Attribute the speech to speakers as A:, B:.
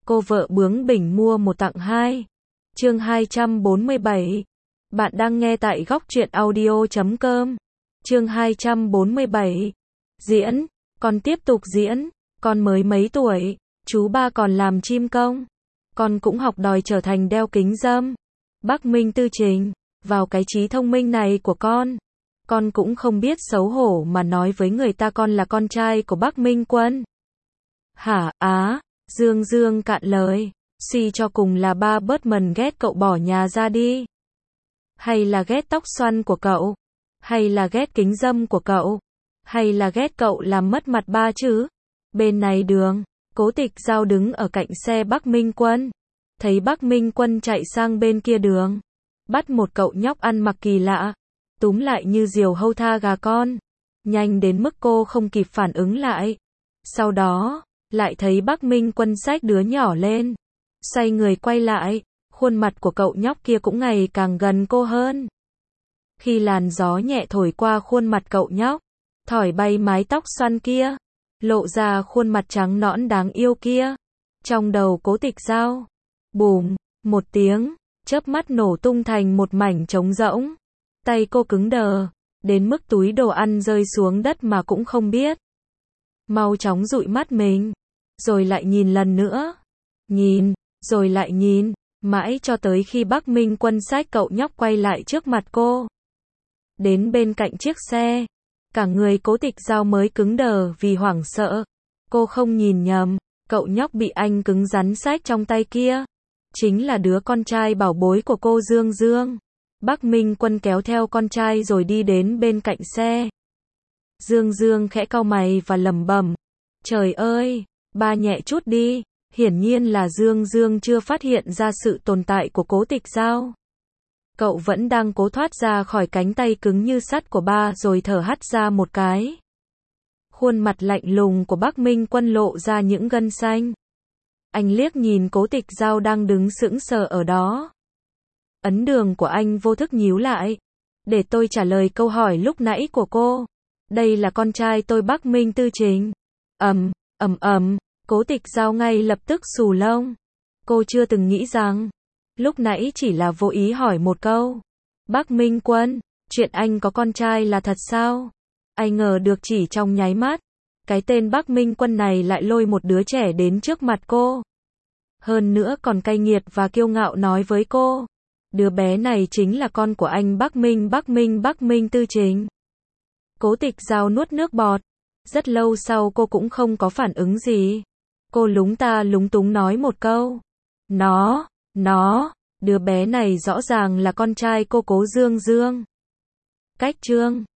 A: cô vợ bướng bỉnh mua một tặng hai. Chương 247. Bạn đang nghe tại góc truyện audio.com. Chương 247. Diễn, con tiếp tục diễn, con mới mấy tuổi, chú ba còn làm chim công. Con cũng học đòi trở thành đeo kính râm. Bắc Minh Tư Trình, vào cái trí thông minh này của con cũng không biết xấu hổ mà nói với người ta con là con trai của Bắc Minh Quân. Hả, á, Dương Dương cạn lời, suy cho cùng là ba Bertman ghét cậu bỏ nhà ra đi. Hay là ghét tóc xoăn của cậu? Hay là ghét kính râm của cậu? Hay là ghét cậu làm mất mặt ba chứ? Bên này đường, Cố Tịch Dao đứng ở cạnh xe Bắc Minh Quân. Thấy Bắc Minh Quân chạy sang bên kia đường. Bắt một cậu nhóc ăn mặc kỳ lạ. Túm lại như diều hâu tha gà con. Nhanh đến mức cô không kịp phản ứng lại. Sau đó, lại thấy Bắc Minh Quân xách đứa nhỏ lên. Xoay người quay lại. Khuôn mặt của cậu nhóc kia cũng ngày càng gần cô hơn. Khi làn gió nhẹ thổi qua khuôn mặt cậu nhóc, thổi bay mái tóc xoăn kia, lộ ra khuôn mặt trắng nõn đáng yêu kia. Trong đầu Cố Tịch Dao, bùm, một tiếng, chớp mắt nổ tung thành một mảnh trống rỗng. Tay cô cứng đờ, đến mức túi đồ ăn rơi xuống đất mà cũng không biết. Mau chóng dụi mắt mình, rồi lại nhìn lần nữa. Nhìn, rồi lại nhìn, mãi cho tới khi Bắc Minh Quân xách cậu nhóc quay lại trước mặt cô. Đến bên cạnh chiếc xe, cả người Cố Tịch Dao mới cứng đờ vì hoảng sợ. Cô không nhìn nhầm, cậu nhóc bị anh cứng rắn xách trong tay kia, chính là đứa con trai bảo bối của cô Dương Dương. Bắc Minh Quân kéo theo con trai rồi đi đến bên cạnh xe. Dương Dương khẽ cau mày và lẩm bẩm, trời ơi, ba nhẹ chút đi. Hiển nhiên là Dương Dương chưa phát hiện ra sự tồn tại của Cố Tịch Dao. Cậu vẫn đang cố thoát ra khỏi cánh tay cứng như sắt của ba rồi thở hắt ra một cái. Khuôn mặt lạnh lùng của Bắc Minh Quân lộ ra những gân xanh. Anh liếc nhìn Cố Tịch Dao đang đứng sững sờ ở đó. Ấn đường của anh vô thức nhíu lại. Để tôi trả lời câu hỏi lúc nãy của cô. Đây là con trai tôi Bắc Minh Tư Trình. Cố Tịch Dao ngay lập tức xù lông. Cô chưa từng nghĩ rằng, lúc nãy chỉ là vô ý hỏi một câu. Bắc Minh Quân, chuyện anh có con trai là thật sao? Ai ngờ được chỉ trong nháy mắt, cái tên Bắc Minh Quân này lại lôi một đứa trẻ đến trước mặt cô. Hơn nữa còn cay nghiệt và kiêu ngạo nói với cô, đứa bé này chính là con của anh Bắc Minh Tư Trình. Cố Tịch Dao nuốt nước bọt. Rất lâu sau cô cũng không có phản ứng gì. Cô lúng ta lúng túng nói một câu. Đứa bé này rõ ràng là con trai cô Cố Dương Dương. Cách chương